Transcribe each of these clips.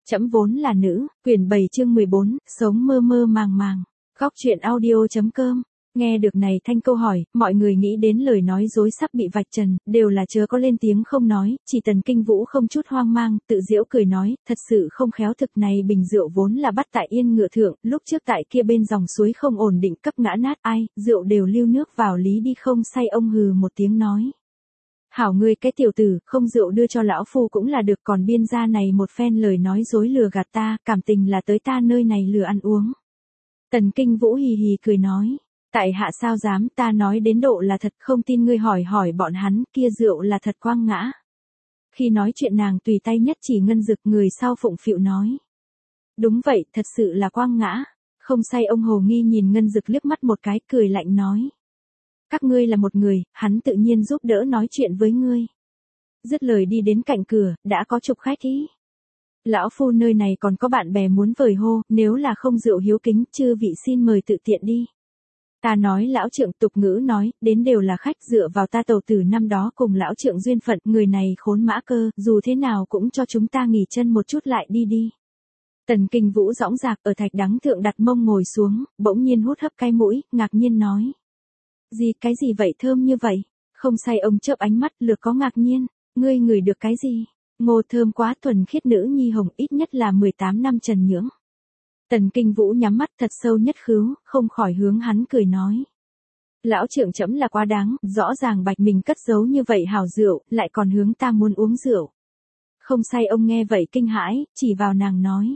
Trẫm vốn là nữ, quyển 7 chương 14, sống mơ mơ màng màng. Góc truyện audio.com. Nghe được này thanh câu hỏi, mọi người nghĩ đến lời nói dối sắp bị vạch trần, đều là chớ có lên tiếng không nói, chỉ Tần Kinh Vũ không chút hoang mang, tự giễu cười nói, thật sự không khéo, thực này bình rượu vốn là bắt tại Yên Ngựa Thượng, lúc trước tại kia bên dòng suối không ổn định cấp ngã nát, ai, rượu đều lưu nước vào lý đi không say. Ông hừ một tiếng nói. Hảo ngươi cái tiểu tử, không rượu đưa cho lão phu cũng là được, còn biên ra này một phen lời nói dối lừa gạt ta, cảm tình là tới ta nơi này lừa ăn uống. Tần Kinh Vũ hì hì cười nói, tại hạ sao dám, ta nói đến độ là thật, không tin ngươi hỏi hỏi bọn hắn, kia rượu là thật quang ngã. Khi nói chuyện nàng tùy tay nhất chỉ Ngân Dực, người sau phụng phịu nói. Đúng vậy, thật sự là quang ngã. Không say. Ông hồ nghi nhìn Ngân Dực liếc mắt một cái, cười lạnh nói. Các ngươi là một người, hắn tự nhiên giúp đỡ nói chuyện với ngươi. Dứt lời đi đến cạnh cửa, đã có chục khách ý. Lão phu nơi này còn có bạn bè muốn vời hô, nếu là không rượu hiếu kính, chư vị xin mời tự tiện đi. Ta nói lão trượng, tục ngữ nói, đến đều là khách, dựa vào ta tàu tử năm đó cùng lão trượng duyên phận, người này khốn mã cơ, dù thế nào cũng cho chúng ta nghỉ chân một chút lại đi đi. Tần Kinh Vũ dõng dạc ở thạch đắng thượng đặt mông ngồi xuống, bỗng nhiên hút hấp cái mũi, ngạc nhiên nói. Gì, cái gì vậy, thơm như vậy? Không say. Ông chớp ánh mắt, lược có ngạc nhiên, ngươi ngửi được cái gì? Ngô, thơm quá, thuần khiết nữ nhi hồng, ít nhất là 18 năm trần nhưỡng. Tần Kinh Vũ nhắm mắt thật sâu nhất khứu, không khỏi hướng hắn cười nói. Lão trượng trẫm là quá đáng, rõ ràng bạch mình cất giấu như vậy hảo rượu, lại còn hướng ta muốn uống rượu. Không say. Ông nghe vậy kinh hãi, chỉ vào nàng nói.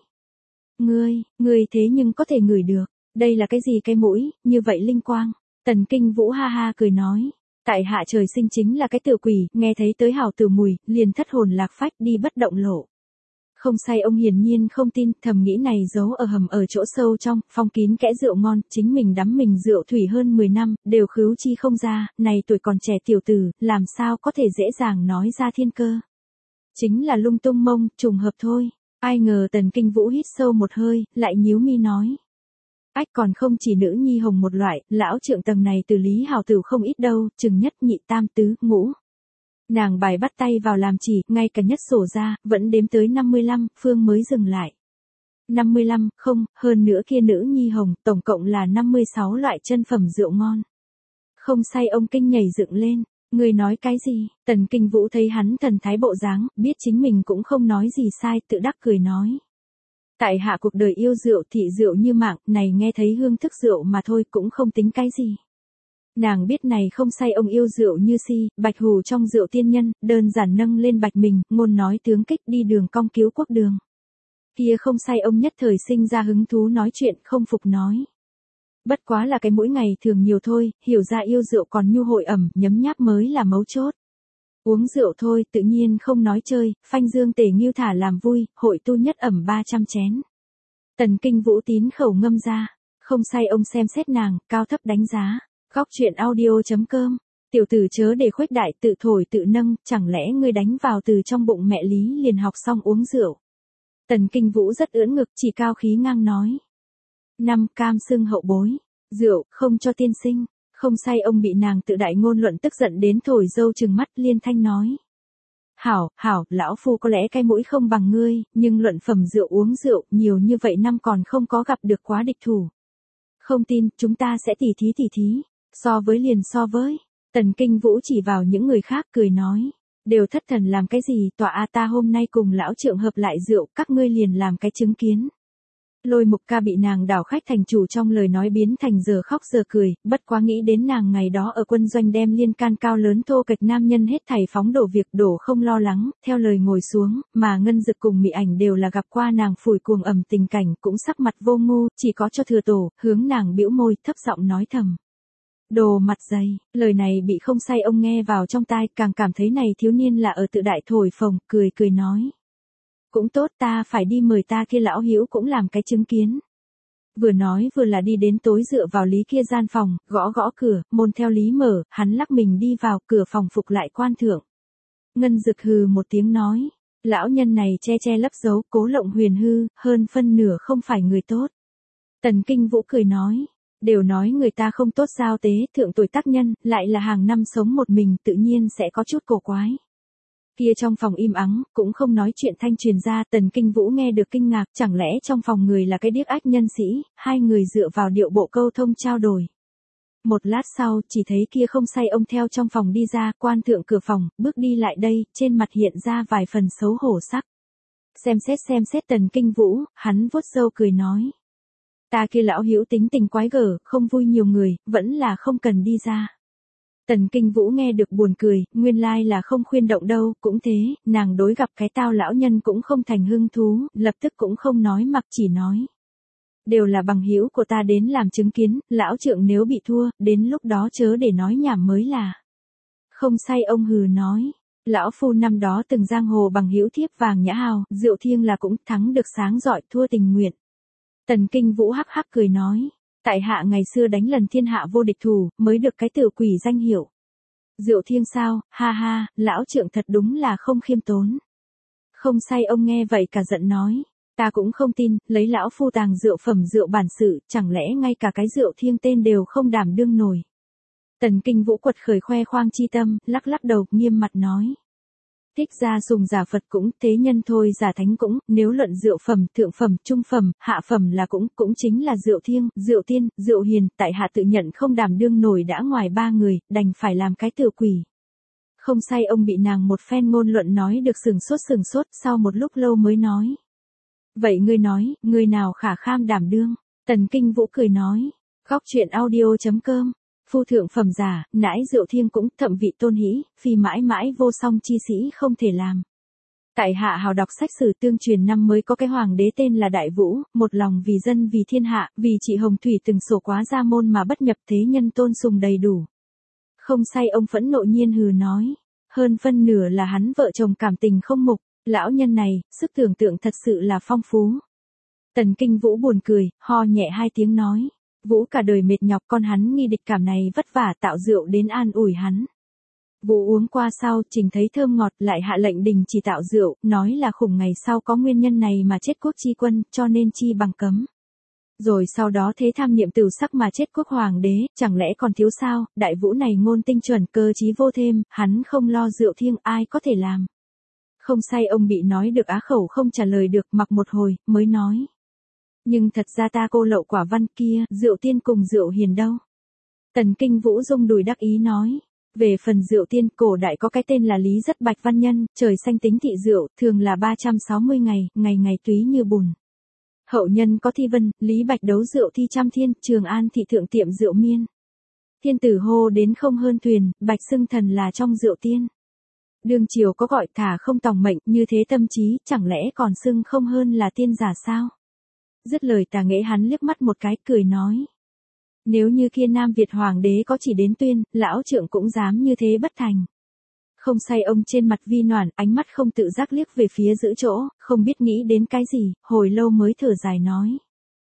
Ngươi thế nhưng có thể ngửi được, đây là cái gì, cái mũi, như vậy linh quang. Tần Kinh Vũ ha ha cười nói. Tại hạ trời sinh chính là cái tiểu quỷ, nghe thấy tới hảo tử mùi, liền thất hồn lạc phách đi bất động lộ. Không say. Ông hiển nhiên không tin, thầm nghĩ này giấu ở hầm ở chỗ sâu trong, phong kín kẽ rượu ngon, chính mình đắm mình rượu thủy hơn 10 năm, đều khứu chi không ra, này tuổi còn trẻ tiểu tử, làm sao có thể dễ dàng nói ra thiên cơ. Chính là lung tung mông, trùng hợp thôi. Ai ngờ Tần Kinh Vũ hít sâu một hơi, lại nhíu mi nói. Ách, còn không chỉ nữ nhi hồng một loại, lão trượng tầng này từ lý hào tử không ít đâu, chừng nhất nhị tam tứ ngũ. Nàng bài bắt tay vào làm chỉ, ngay cả nhất sổ ra, vẫn đếm tới 55, phương mới dừng lại. 55, không, hơn nữa kia nữ nhi hồng, tổng cộng là 56 loại chân phẩm rượu ngon. Không say. Ông kinh nhảy dựng lên, người nói cái gì? Tần Kinh Vũ thấy hắn thần thái bộ dáng, biết chính mình cũng không nói gì sai, tự đắc cười nói. Tại hạ cuộc đời yêu rượu, thị rượu như mạng, này nghe thấy hương thức rượu mà thôi, cũng không tính cái gì. Nàng biết này không say. Ông yêu rượu như si, bạch hù trong rượu tiên nhân, đơn giản nâng lên bạch mình, ngôn nói tướng kích, đi đường cong cứu quốc đường. Kia không say. Ông nhất thời sinh ra hứng thú nói chuyện, không phục nói. Bất quá là cái mỗi ngày thường nhiều thôi, hiểu ra yêu rượu còn nhu hội ẩm, nhấm nháp mới là mấu chốt. Uống rượu thôi, tự nhiên không nói chơi, phanh dương tề ngưu thả làm vui, hội tu nhất ẩm 300 chén. Tần Kinh Vũ tín khẩu ngâm ra, không say. Ông xem xét nàng, cao thấp đánh giá. Góc truyện audio.com. Tiểu tử chớ để khuếch đại, tự thổi tự nâng, chẳng lẽ ngươi đánh vào từ trong bụng mẹ lý liền học xong uống rượu. Tần Kinh Vũ rất ưỡn ngực, chỉ cao khí ngang nói. Năm cam xưng hậu bối, rượu không cho tiên sinh. Không say. Ông bị nàng tự đại ngôn luận tức giận đến thổi dâu trừng mắt, liên thanh nói. Hảo, lão phu có lẽ cái mũi không bằng ngươi, nhưng luận phẩm rượu uống rượu, nhiều như vậy năm còn không có gặp được quá địch thủ. Không tin, chúng ta sẽ tỉ thí. So với. Tần Kinh Vũ chỉ vào những người khác cười nói. Đều thất thần làm cái gì, tọa a, ta hôm nay cùng lão trượng hợp lại rượu, các ngươi liền làm cái chứng kiến. Lôi Mục Ca bị nàng đảo khách thành chủ trong lời nói biến thành giờ khóc giờ cười, bất quá nghĩ đến nàng ngày đó ở quân doanh đem liên can cao lớn thô kệch nam nhân hết thảy phóng đổ việc đổ không lo lắng, theo lời ngồi xuống, mà Ngân Dực cùng Mị Ảnh đều là gặp qua nàng phủi cuồng ẩm tình cảnh, cũng sắc mặt vô ngu, chỉ có cho thừa tổ, hướng nàng bĩu môi, thấp giọng nói thầm. Đồ mặt dày, lời này bị không say. Ông nghe vào trong tai, càng cảm thấy này thiếu niên là ở tự đại thổi phồng, cười nói. Cũng tốt, ta phải đi mời ta kia lão hữu cũng làm cái chứng kiến. Vừa nói vừa là đi đến tối dựa vào lý kia gian phòng, gõ cửa, môn theo lý mở, hắn lắc mình đi vào, cửa phòng phục lại quan thượng. Ngân Dực hừ một tiếng nói, lão nhân này che lấp giấu, cố lộng huyền hư, hơn phân nửa không phải người tốt. Tần Kinh Vũ cười nói, đều nói người ta không tốt sao tế, thượng tuổi tác nhân, lại là hàng năm sống một mình, tự nhiên sẽ có chút cổ quái. Kia trong phòng im ắng, cũng không nói chuyện thanh truyền ra, Tần Kinh Vũ nghe được kinh ngạc, chẳng lẽ trong phòng người là cái điếc ách nhân sĩ, hai người dựa vào điệu bộ câu thông trao đổi. Một lát sau, chỉ thấy kia không say ông theo trong phòng đi ra, quan thượng cửa phòng, bước đi lại đây, trên mặt hiện ra vài phần xấu hổ sắc. Xem xét Tần Kinh Vũ, hắn vuốt râu cười nói. Ta kia lão hữu tính tình quái gở, không vui nhiều người, vẫn là không cần đi ra. Tần Kinh Vũ nghe được buồn cười, nguyên lai là không khuyên động đâu, cũng thế, nàng đối gặp cái tao lão nhân cũng không thành hứng thú, lập tức cũng không nói mặc chỉ nói. Đều là bằng hữu của ta đến làm chứng kiến, lão trượng nếu bị thua, đến lúc đó chớ để nói nhảm mới là. Không say ông hừ nói, lão phu năm đó từng giang hồ bằng hữu thiếp vàng nhã hào, Diệu Thiêng là cũng thắng được sáng giỏi thua tình nguyện. Tần Kinh Vũ hắc hắc cười nói. Tại hạ ngày xưa đánh lần thiên hạ vô địch thủ, mới được cái tử quỷ danh hiệu. Diệu Thiêng sao, ha ha, lão trượng thật đúng là không khiêm tốn. Không say ông nghe vậy cả giận nói. Ta cũng không tin, lấy lão phu tàng rượu phẩm rượu bản sự, chẳng lẽ ngay cả cái Diệu Thiêng tên đều không đảm đương nổi. Tần Kinh Vũ quật khởi khoe khoang chi tâm, lắc lắc đầu, nghiêm mặt nói. Thích ra sùng giả Phật cũng, thế nhân thôi giả thánh cũng, nếu luận rượu phẩm, thượng phẩm, trung phẩm, hạ phẩm là cũng chính là Diệu Thiêng, Diệu Tiên, Diệu Hiền, tại hạ tự nhận không đảm đương nổi đã ngoài ba người, đành phải làm cái tự quỷ. Không say ông bị nàng một phen ngôn luận nói được sừng sốt, sau một lúc lâu mới nói. Vậy ngươi nói, người nào khả kham đảm đương? Tần Kinh Vũ cười nói. Góc truyện audio.com Phu thượng phẩm giả, nãi Diệu Thiêng cũng, thậm vị tôn hĩ, phi mãi mãi vô song chi sĩ không thể làm. Tại hạ hào đọc sách sử tương truyền năm mới có cái hoàng đế tên là Đại Vũ, một lòng vì dân vì thiên hạ, vì chị Hồng Thủy từng sổ quá gia môn mà bất nhập thế nhân tôn sùng đầy đủ. Không say ông phẫn nộ nhiên hừ nói, hơn phân nửa là hắn vợ chồng cảm tình không mục, lão nhân này, sức tưởng tượng thật sự là phong phú. Tần Kinh Vũ buồn cười, ho nhẹ hai tiếng nói. Vũ cả đời mệt nhọc con hắn nghi địch cảm này vất vả tạo rượu đến an ủi hắn. Vũ uống qua sau, trình thấy thơm ngọt lại hạ lệnh đình chỉ tạo rượu, nói là khủng ngày sau có nguyên nhân này mà chết quốc chi quân, cho nên chi bằng cấm. Rồi sau đó thế tham niệm tửu sắc mà chết quốc hoàng đế, chẳng lẽ còn thiếu sao, Đại Vũ này ngôn tinh chuẩn cơ trí vô thêm, hắn không lo Diệu Thiêng ai có thể làm. Không say ông bị nói được á khẩu không trả lời được, mặc một hồi, mới nói. Nhưng thật ra ta cô lậu quả văn kia, Diệu Tiên cùng Diệu Hiền đâu? Tần Kinh Vũ rung đùi đắc ý nói. Về phần Diệu Tiên, cổ đại có cái tên là Lý Rất Bạch Văn Nhân, trời xanh tính thị rượu, thường là 360 ngày, ngày ngày túy như bùn. Hậu nhân có thi vân, Lý Bạch đấu rượu thi trăm thiên, Trường An thị thượng tiệm rượu miên. Thiên tử hô đến không hơn thuyền, Bạch xưng thần là trong Diệu Tiên. Đương triều có gọi thả không tòng mệnh, như thế tâm trí, chẳng lẽ còn xưng không hơn là tiên giả sao? Dứt lời Tà Nghệ hắn liếc mắt một cái, cười nói. Nếu như kia Nam Việt Hoàng đế có chỉ đến tuyên, lão trượng cũng dám như thế bất thành. Không say ông trên mặt vi noản, ánh mắt không tự giác liếc về phía giữ chỗ, không biết nghĩ đến cái gì, hồi lâu mới thở dài nói.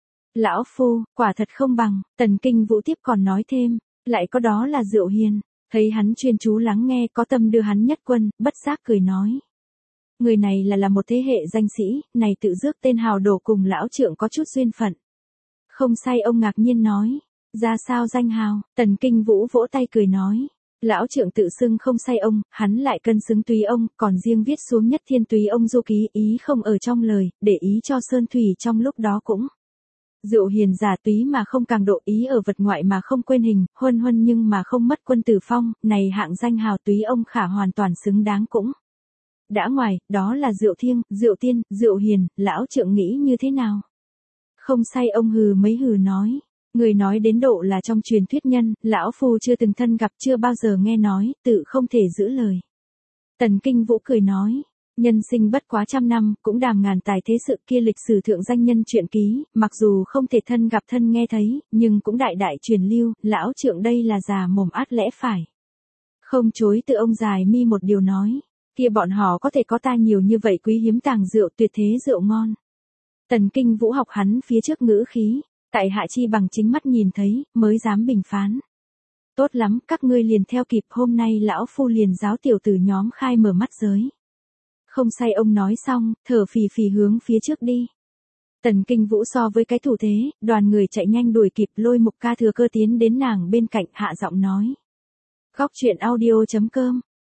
Lão phu, quả thật không bằng, Tần Kinh Vũ tiếp còn nói thêm, lại có đó là Diệu Hiền, thấy hắn chuyên chú lắng nghe có tâm đưa hắn nhất quân, bất giác cười nói. Người này là một thế hệ danh sĩ, này tự rước tên hào đổ cùng lão trượng có chút duyên phận. Không say ông ngạc nhiên nói, ra sao danh hào, Tần Kinh Vũ vỗ tay cười nói. Lão trượng tự xưng không say ông, hắn lại cân xứng túy ông, còn riêng viết xuống nhất thiên túy ông du ký ý không ở trong lời, để ý cho Sơn Thủy trong lúc đó cũng. Diệu Hiền giả túy mà không càng độ ý ở vật ngoại mà không quên hình, huân huân nhưng mà không mất quân tử phong, này hạng danh hào túy ông khả hoàn toàn xứng đáng cũng. Đã ngoài, đó là Diệu Thiêng, Diệu Tiên, Diệu Hiền, lão trượng nghĩ như thế nào? Không say ông hừ mấy hừ nói. Người nói đến độ là trong truyền thuyết nhân, lão phu chưa từng thân gặp chưa bao giờ nghe nói, tự không thể giữ lời. Tần Kinh Vũ cười nói, nhân sinh bất quá 100 năm, cũng đàm ngàn tài thế sự kia lịch sử thượng danh nhân truyện ký, mặc dù không thể thân gặp thân nghe thấy, nhưng cũng đại đại truyền lưu, lão trượng đây là già mồm át lẽ phải. Không chối tự ông dài mi một điều nói, kia bọn họ có thể có ta nhiều như vậy quý hiếm tàng rượu tuyệt thế rượu ngon. Tần Kinh Vũ học hắn phía trước ngữ khí. Tại hạ chi bằng chính mắt nhìn thấy, mới dám bình phán. Tốt lắm, các ngươi liền theo kịp, hôm nay lão phu liền giáo tiểu tử nhóm khai mở mắt giới. Không say ông nói xong, thở phì phì hướng phía trước đi. Tần Kinh Vũ so với cái thủ thế, đoàn người chạy nhanh đuổi kịp, Lôi Mục Ca thừa cơ tiến đến nàng bên cạnh hạ giọng nói. Góc truyện audio.com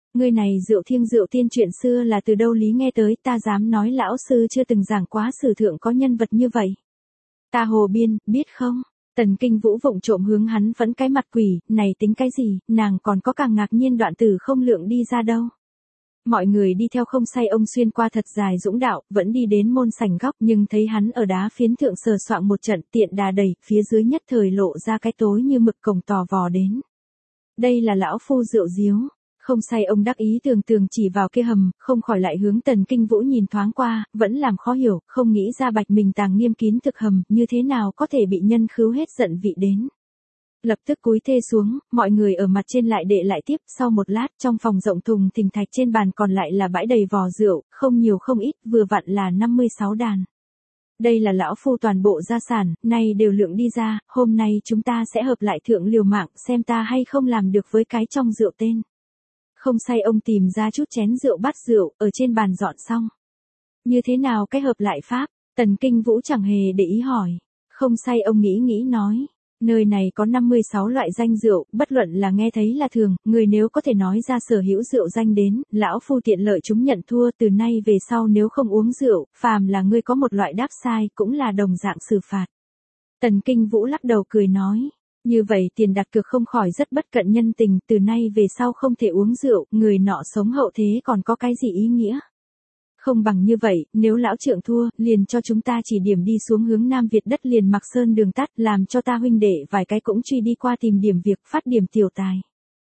Ngươi này rượu thiêng rượu tiên chuyện xưa là từ đâu lý nghe tới, ta dám nói lão sư chưa từng giảng quá sử thượng có nhân vật như vậy. Ta Hồ Biên, biết không? Tần Kinh Vũ vụng trộm hướng hắn vẫn cái mặt quỷ, này tính cái gì, nàng còn có càng ngạc nhiên đoạn tử không lượng đi ra đâu. Mọi người đi theo không say ông xuyên qua thật dài dũng đạo, vẫn đi đến môn sảnh góc nhưng thấy hắn ở đá phiến thượng sờ soạng một trận tiện đà đẩy, phía dưới nhất thời lộ ra cái tối như mực cổng tò vò đến. Đây là lão phu rượu diếu. Không say ông đắc ý tường chỉ vào kia hầm, không khỏi lại hướng Tần Kinh Vũ nhìn thoáng qua, vẫn làm khó hiểu, không nghĩ ra Bạch mình tàng nghiêm kín thực hầm, như thế nào có thể bị nhân khứu hết giận vị đến. Lập tức cúi thê xuống, mọi người ở mặt trên lại đệ lại tiếp, sau một lát trong phòng rộng thùng thình thạch trên bàn còn lại là bãi đầy vò rượu, không nhiều không ít, vừa vặn là 56 đàn. Đây là lão phu toàn bộ gia sản, nay đều lượng đi ra, hôm nay chúng ta sẽ hợp lại thượng liều mạng, xem ta hay không làm được với cái trong rượu tên. Không say ông tìm ra chút chén rượu bát rượu, ở trên bàn dọn xong. Như thế nào cái hợp lại pháp? Tần Kinh Vũ chẳng hề để ý hỏi. Không say ông nghĩ nói. Nơi này có 56 loại danh rượu, bất luận là nghe thấy là thường, người nếu có thể nói ra sở hữu rượu danh đến, lão phu tiện lợi chúng nhận thua, từ nay về sau nếu không uống rượu, phàm là ngươi có một loại đáp sai, cũng là đồng dạng xử phạt. Tần Kinh Vũ lắc đầu cười nói. Như vậy tiền đặt cược không khỏi rất bất cận nhân tình, từ nay về sau không thể uống rượu, người nọ sống hậu thế còn có cái gì ý nghĩa. Không bằng như vậy, nếu lão trượng thua, liền cho chúng ta chỉ điểm đi xuống hướng Nam Việt đất liền mặc sơn đường tắt, làm cho ta huynh đệ vài cái cũng truy đi qua tìm điểm việc phát điểm tiểu tài.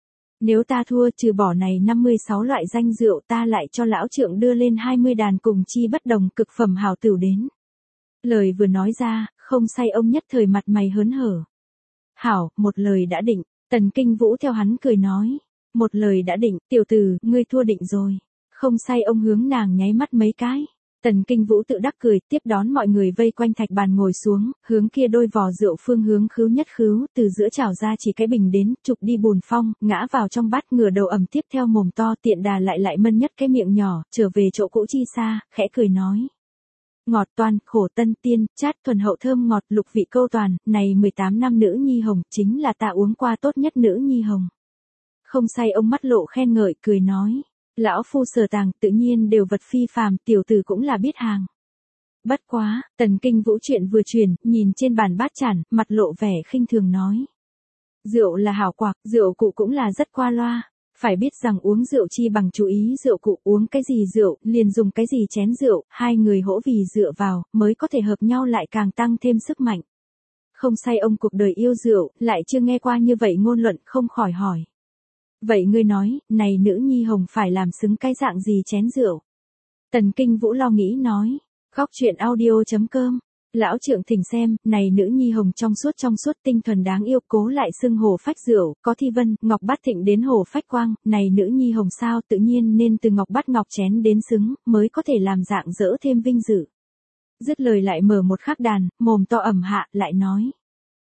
Nếu ta thua trừ bỏ này 56 loại danh rượu ta lại cho lão trượng đưa lên 20 đàn cùng chi bất đồng cực phẩm hảo tửu đến. Lời vừa nói ra, không say ông nhất thời mặt mày hớn hở. Hảo, một lời đã định, Tần Kinh Vũ theo hắn cười nói. Một lời đã định, tiểu tử, ngươi thua định rồi. Không say ông hướng nàng nháy mắt mấy cái. Tần Kinh Vũ tự đắc cười, tiếp đón mọi người vây quanh thạch bàn ngồi xuống, hướng kia đôi vò rượu phương hướng khứu nhất khứu, từ giữa chảo ra chỉ cái bình đến, chụp đi bùn phong, ngã vào trong bát ngửa đầu ẩm tiếp theo mồm to tiện đà lại mân nhất cái miệng nhỏ, trở về chỗ cũ chi xa, khẽ cười nói. Ngọt toàn, khổ tân tiên, chát thuần hậu thơm ngọt lục vị câu toàn, này 18 năm nữ nhi hồng, chính là ta uống qua tốt nhất nữ nhi hồng. Không say ông mắt lộ khen ngợi, cười nói. Lão phu sở tàng, tự nhiên đều vật phi phàm, tiểu tử cũng là biết hàng. Bất quá, Tần Kinh Vũ chuyện vừa truyền, nhìn trên bàn bát chản, mặt lộ vẻ khinh thường nói. Rượu là hảo quạc, rượu cụ cũng là rất qua loa. Phải biết rằng uống rượu chi bằng chú ý rượu cụ, uống cái gì rượu, liền dùng cái gì chén rượu, hai người hỗ vì dựa vào, mới có thể hợp nhau lại càng tăng thêm sức mạnh. Không say ông cuộc đời yêu rượu, lại chưa nghe qua như vậy ngôn luận, không khỏi hỏi. Vậy ngươi nói, này nữ nhi hồng phải làm xứng cái dạng gì chén rượu? Tần Kinh Vũ lo nghĩ nói. Góc chuyện audio.com. Lão trượng thỉnh xem, này nữ nhi hồng trong suốt tinh thuần đáng yêu, cố lại xưng hồ phách rượu, có thi vân, ngọc bát thịnh đến hồ phách quang, này nữ nhi hồng sao tự nhiên nên từ ngọc bát ngọc chén đến xứng, mới có thể làm dạng dỡ thêm vinh dự. Dứt lời lại mở một khắc đàn, mồm to ẩm hạ, lại nói.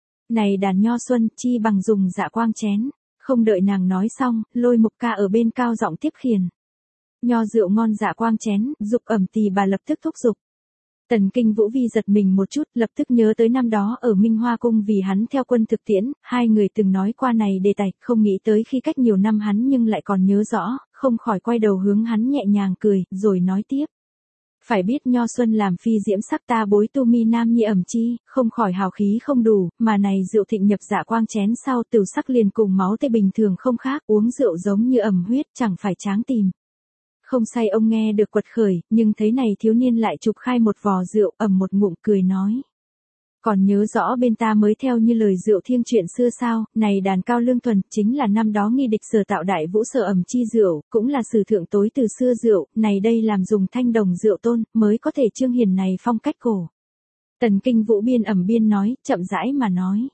Này đàn nho xuân, chi bằng dùng dạ quang chén. Không đợi nàng nói xong, Lôi Mục Ca ở bên cao giọng tiếp khiển. Nho rượu ngon dạ quang chén, dục ẩm tỳ bà lập tức thúc giục. Tần Kinh Vũ vi giật mình một chút, lập tức nhớ tới năm đó ở Minh Hoa Cung vì hắn theo quân thực tiễn, hai người từng nói qua này đề tài, không nghĩ tới khi cách nhiều năm hắn nhưng lại còn nhớ rõ, không khỏi quay đầu hướng hắn nhẹ nhàng cười, rồi nói tiếp. Phải biết nho xuân làm phi diễm sắc ta bối tu mi nam nhi ẩm chi, không khỏi hào khí không đủ, mà này rượu thịnh nhập dạ quang chén sau tiểu sắc liền cùng máu tê bình thường không khác, uống rượu giống như ẩm huyết chẳng phải tráng tìm. Không say ông nghe được quật khởi, nhưng thấy này thiếu niên lại chụp khai một vò rượu ẩm một ngụm cười nói. Còn nhớ rõ bên ta mới theo như lời rượu thiêng chuyện xưa sao, này đàn cao lương thuần, chính là năm đó nghi địch sở tạo đại vũ sở ẩm chi rượu, cũng là sử thượng tối từ xưa rượu, này đây làm dùng thanh đồng rượu tôn, mới có thể trương hiền này phong cách cổ. Tần Kinh Vũ biên ẩm biên nói, chậm rãi mà nói.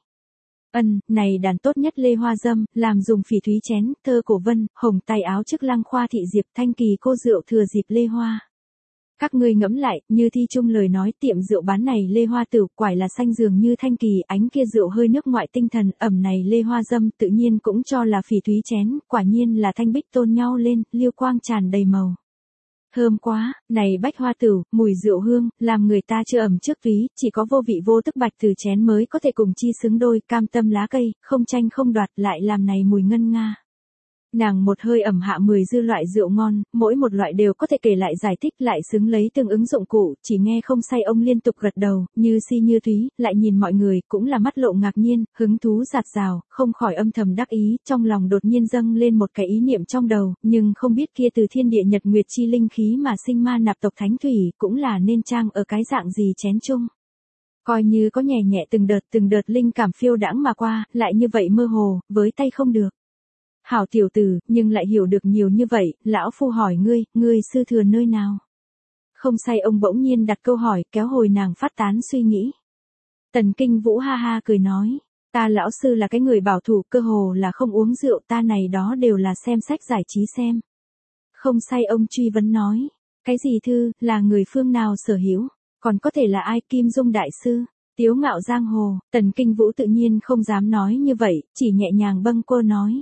Này đàn tốt nhất lê hoa dâm, làm dùng phỉ thúy chén, thơ cổ vân, hồng tay áo chức lăng khoa thị diệp thanh kỳ cô rượu thừa dịp lê hoa. Các ngươi ngẫm lại, như thi chung lời nói tiệm rượu bán này lê hoa tửu, quải là xanh dường như thanh kỳ, ánh kia rượu hơi nước ngoại tinh thần, ẩm này lê hoa dâm, tự nhiên cũng cho là phỉ thúy chén, quả nhiên là thanh bích tôn nhau lên, liêu quang tràn đầy màu. Thơm quá, này bách hoa tửu, mùi rượu hương, làm người ta chưa ẩm trước túy, chỉ có vô vị vô tức bạch từ chén mới có thể cùng chi xứng đôi, cam tâm lá cây, không tranh không đoạt, lại làm này mùi ngân nga. Nàng một hơi ẩm hạ 10 dư loại rượu ngon, mỗi một loại đều có thể kể lại giải thích lại xứng lấy tương ứng dụng cụ, chỉ nghe không say ông liên tục gật đầu, như si như thúy, lại nhìn mọi người, cũng là mắt lộ ngạc nhiên, hứng thú dạt dào, không khỏi âm thầm đắc ý, trong lòng đột nhiên dâng lên một cái ý niệm trong đầu, nhưng không biết kia từ thiên địa nhật nguyệt chi linh khí mà sinh ma nạp tộc thánh thủy, cũng là nên trang ở cái dạng gì chén chung. Coi như có nhẹ nhẹ từng đợt linh cảm phiêu đãng mà qua, lại như vậy mơ hồ, với tay không được. Hảo tiểu tử, nhưng lại hiểu được nhiều như vậy, lão phu hỏi ngươi sư thừa nơi nào? Không say ông bỗng nhiên đặt câu hỏi, kéo hồi nàng phát tán suy nghĩ. Tần Kinh Vũ ha ha cười nói, ta lão sư là cái người bảo thủ, cơ hồ là không uống rượu, ta này đó đều là xem sách giải trí xem. Không say ông truy vấn nói, cái gì thư, là người phương nào sở hữu, còn có thể là ai? Kim Dung đại sư, tiếu ngạo giang hồ. Tần Kinh Vũ tự nhiên không dám nói như vậy, chỉ nhẹ nhàng bâng quơ nói.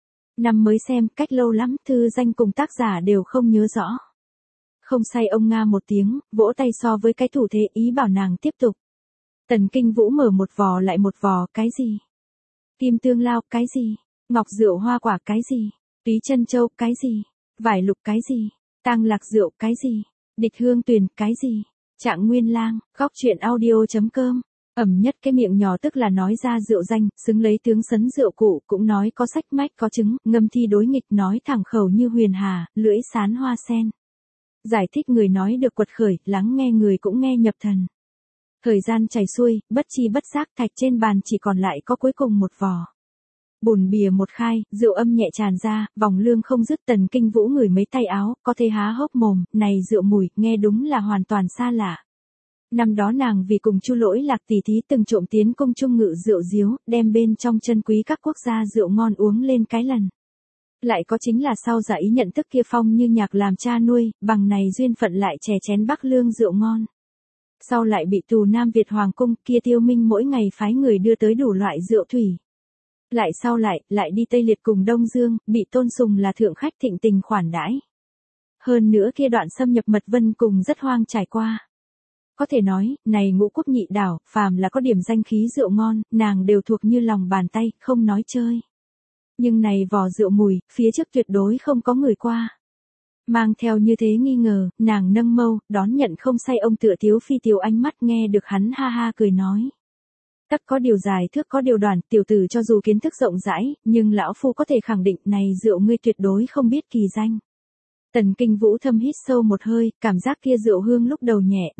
Năm mới xem, cách lâu lắm, thư danh cùng tác giả đều không nhớ rõ. Không say ông nga một tiếng, vỗ tay so với cái thủ thế ý bảo nàng tiếp tục. Tần Kinh Vũ mở một vò lại một vò, cái gì? Kim tương lao, cái gì? Ngọc rượu hoa quả, cái gì? Túy chân châu, cái gì? Vải lục, cái gì? Tang lạc rượu, cái gì? Địch hương tuyền, cái gì? Trạng nguyên lang, góc truyện audio.com. Ẩm nhất cái miệng nhỏ tức là nói ra rượu danh, xứng lấy tướng sấn rượu cụ, cũng nói có sách mách có chứng, ngâm thi đối nghịch, nói thẳng khẩu như huyền hà, lưỡi sán hoa sen. Giải thích người nói được quật khởi, lắng nghe người cũng nghe nhập thần. Thời gian chảy xuôi, bất chi bất giác thạch trên bàn chỉ còn lại có cuối cùng một vò. Bùn bìa một khai, rượu âm nhẹ tràn ra, vòng lương không dứt. Tần Kinh Vũ ngửi mấy tay áo, có thể há hốc mồm, này rượu mùi, nghe đúng là hoàn toàn xa lạ. Năm đó nàng vì cùng Chu Lỗi Lạc tỷ thí từng trộm tiến cung trung ngự rượu diếu, đem bên trong chân quý các quốc gia rượu ngon uống lên cái lần. Lại có chính là sau giả ý nhận thức kia phong như nhạc làm cha nuôi, bằng này duyên phận lại chè chén Bắc Lương rượu ngon. Sau lại bị tù Nam Việt Hoàng cung, kia Tiêu Minh mỗi ngày phái người đưa tới đủ loại rượu thủy. Lại sau lại đi Tây Liệt cùng Đông Dương, bị tôn sùng là thượng khách thịnh tình khoản đãi. Hơn nữa kia đoạn xâm nhập Mật Vân cùng rất hoang trải qua. Có thể nói, này ngũ quốc nhị đảo, phàm là có điểm danh khí rượu ngon, nàng đều thuộc như lòng bàn tay, không nói chơi. Nhưng này vò rượu mùi, phía trước tuyệt đối không có người qua. Mang theo như thế nghi ngờ, nàng nâng mâu, đón nhận không say ông tựa thiếu phi tiểu ánh mắt, nghe được hắn ha ha cười nói. Tắc có điều dài thước có điều đoàn, tiểu tử cho dù kiến thức rộng rãi, nhưng lão phu có thể khẳng định này rượu ngươi tuyệt đối không biết kỳ danh. Tần Kinh Vũ thâm hít sâu một hơi, cảm giác kia rượu hương lúc đầu nhẹ,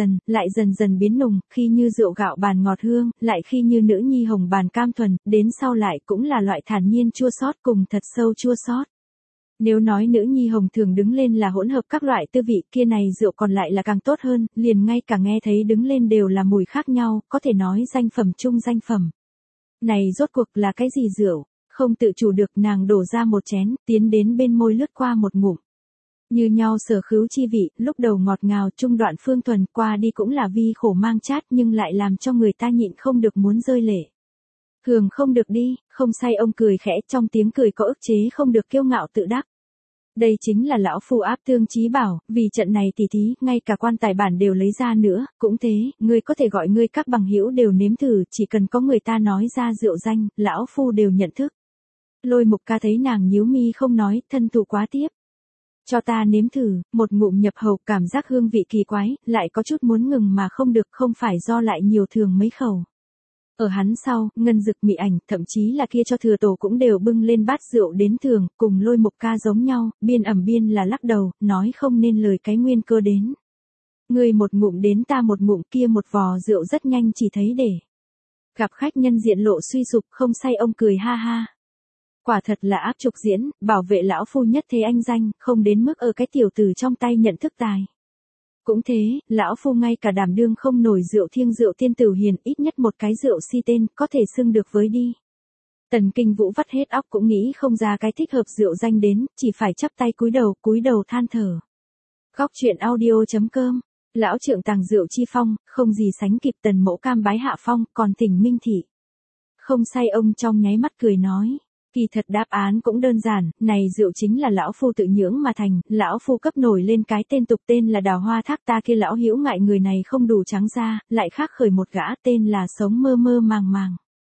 dần dần biến nùng, khi như rượu gạo bàn ngọt hương, lại khi như nữ nhi hồng bàn cam thuần, đến sau lại cũng là loại thản nhiên chua xót cùng thật sâu chua xót. Nếu nói nữ nhi hồng thường đứng lên là hỗn hợp các loại tư vị, kia này rượu còn lại là càng tốt hơn, liền ngay cả nghe thấy đứng lên đều là mùi khác nhau, có thể nói danh phẩm chung danh phẩm. Này rốt cuộc là cái gì rượu? Không tự chủ được, nàng đổ ra một chén, tiến đến bên môi lướt qua một ngụm. Như nhau sở khứu chi vị, lúc đầu ngọt ngào, trung đoạn phương thuần, qua đi cũng là vi khổ mang chát, nhưng lại làm cho người ta nhịn không được muốn rơi lệ. Thường không được đi, không say ông cười khẽ, trong tiếng cười có ức chế không được kiêu ngạo tự đắc. Đây chính là lão phu áp tương chí bảo, vì trận này tỷ thí, ngay cả quan tài bản đều lấy ra nữa, cũng thế, ngươi có thể gọi ngươi các bằng hữu đều nếm thử, chỉ cần có người ta nói ra rượu danh, lão phu đều nhận thức. Lôi Mục Ca thấy nàng nhíu mi không nói, thân thủ quá tiếp. Cho ta nếm thử, một ngụm nhập hầu, cảm giác hương vị kỳ quái, lại có chút muốn ngừng mà không được, không phải do lại nhiều thường mấy khẩu. Ở hắn sau, Ngân Dực Mị Ảnh, thậm chí là kia cho thừa tổ cũng đều bưng lên bát rượu đến thường, cùng Lôi Mục Ca giống nhau, biên ẩm biên là lắc đầu, nói không nên lời cái nguyên cơ đến. Người một ngụm đến ta một ngụm, kia một vò rượu rất nhanh chỉ thấy để. Gặp khách nhân diện lộ suy sụp, không say ông cười ha ha. Quả thật là áp trục diễn, bảo vệ lão phu nhất thế anh danh, không đến mức ở cái tiểu tử trong tay nhận thức tài. Cũng thế, lão phu ngay cả đảm đương không nổi rượu thiêng rượu tiên tử hiền, ít nhất một cái rượu si tên, có thể xưng được với đi. Tần Kinh Vũ vắt hết óc cũng nghĩ không ra cái thích hợp rượu danh đến, chỉ phải chắp tay cúi đầu than thở. Góc truyện audio.com, lão trượng tàng rượu chi phong, không gì sánh kịp Tần Mẫu cam bái hạ phong, còn Thỉnh Minh thị. Không say ông trong nháy mắt cười nói. Kỳ thật đáp án cũng đơn giản, này rượu chính là lão phu tự nhưỡng mà thành, lão phu cấp nổi lên cái tên tục tên là Đào Hoa Thác, ta kia lão hữu ngại người này không đủ trắng da, lại khác khởi một gã tên là Sống Mơ Mơ Màng Màng.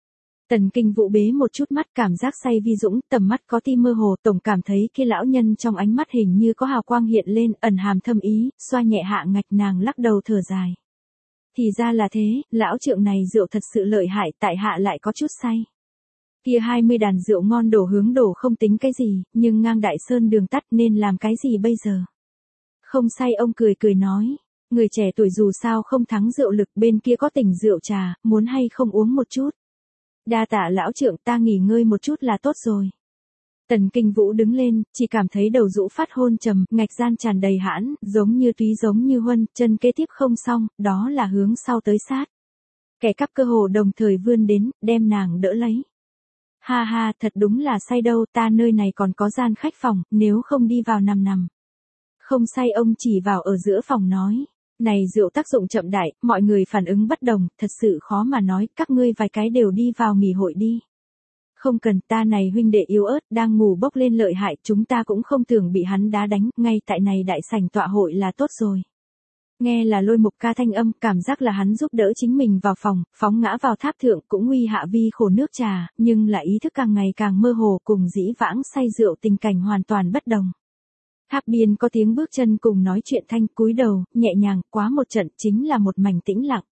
Tần Kinh Vũ bế một chút mắt, cảm giác say vi dũng, tầm mắt có tia mơ hồ, tổng cảm thấy kia lão nhân trong ánh mắt hình như có hào quang hiện lên, ẩn hàm thâm ý, xoa nhẹ hạ ngạch, nàng lắc đầu thở dài. Thì ra là thế, lão trượng này rượu thật sự lợi hại, tại hạ lại có chút say. Kia 20 đàn rượu ngon đổ không tính cái gì, nhưng ngang Đại Sơn đường tắt nên làm cái gì bây giờ? Không say, ông cười cười nói, người trẻ tuổi dù sao không thắng rượu lực, bên kia có tỉnh rượu trà, muốn hay không uống một chút. Đa tạ lão trượng, ta nghỉ ngơi một chút là tốt rồi. Tần Kinh Vũ đứng lên, chỉ cảm thấy đầu rũ phát hôn trầm, ngạch gian tràn đầy hãn, giống như túy giống như huân, chân kế tiếp không xong, đó là hướng sau tới sát. Kẻ cắp cơ hồ đồng thời vươn đến, đem nàng đỡ lấy. Ha ha, thật đúng là say đâu, ta nơi này còn có gian khách phòng, nếu không đi vào nằm. Không say, ông chỉ vào ở giữa phòng nói. Này rượu tác dụng chậm đại, mọi người phản ứng bất đồng, thật sự khó mà nói, các ngươi vài cái đều đi vào nghỉ hội đi. Không cần, ta này huynh đệ yếu ớt, đang ngủ bốc lên lợi hại, chúng ta cũng không tưởng bị hắn đá đánh, ngay tại này đại sảnh tọa hội là tốt rồi. Nghe là Lôi Mục Ca thanh âm, cảm giác là hắn giúp đỡ chính mình vào phòng, phóng ngã vào tháp thượng, cũng nguy hạ vi khổ nước trà, nhưng là ý thức càng ngày càng mơ hồ, cùng dĩ vãng say rượu tình cảnh hoàn toàn bất đồng. Tháp biên có tiếng bước chân cùng nói chuyện thanh, cúi đầu, nhẹ nhàng, quá một trận chính là một mảnh tĩnh lặng.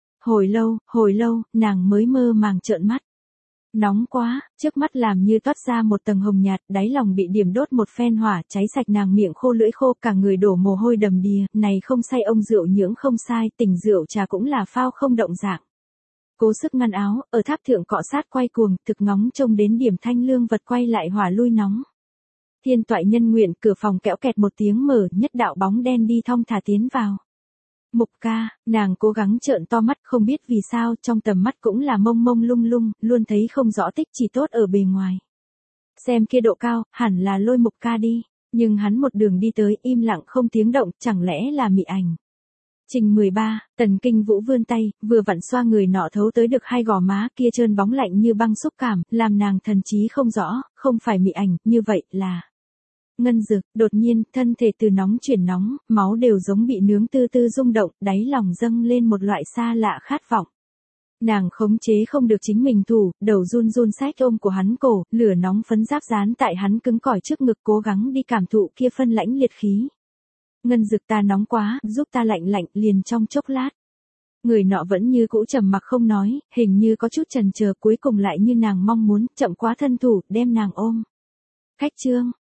Hồi lâu, nàng mới mơ màng trợn mắt. Nóng quá, trước mắt làm như toát ra một tầng hồng nhạt, đáy lòng bị điểm đốt một phen hỏa, cháy sạch nàng miệng khô lưỡi khô, cả người đổ mồ hôi đầm đìa, này không say ông rượu nhưỡng không sai, tỉnh rượu trà cũng là phao không động dạng. Cố sức ngăn áo, ở tháp thượng cọ sát quay cuồng, thực ngóng trông đến điểm thanh lương vật quay lại hỏa lui nóng. Thiên toại nhân nguyện, cửa phòng kẽo kẹt một tiếng mở, nhất đạo bóng đen đi thong thả tiến vào. Mục ca, nàng cố gắng trợn to mắt, không biết vì sao, trong tầm mắt cũng là mông mông lung lung, luôn thấy không rõ tích chỉ tốt ở bề ngoài. Xem kia độ cao, hẳn là Lôi Mục ca đi, nhưng hắn một đường đi tới, im lặng không tiếng động, chẳng lẽ là mị ảnh. Trình 13, Tần Kinh Vũ vươn tay, vừa vặn xoa người nọ thấu tới được hai gò má, kia trơn bóng lạnh như băng xúc cảm, làm nàng thần trí không rõ, không phải mị ảnh, như vậy là... Ngân Dực, đột nhiên, thân thể từ nóng chuyển nóng, máu đều giống bị nướng tư tư rung động, đáy lòng dâng lên một loại xa lạ khát vọng. Nàng khống chế không được chính mình thủ, đầu run run xách ôm của hắn cổ, lửa nóng phấn giáp dán tại hắn cứng cỏi trước ngực, cố gắng đi cảm thụ kia phân lãnh liệt khí. Ngân Dực, ta nóng quá, giúp ta lạnh lạnh, liền trong chốc lát. Người nọ vẫn như cũ trầm mặc không nói, hình như có chút chần chờ, cuối cùng lại như nàng mong muốn, chậm quá thân thủ, đem nàng ôm. Khách trương,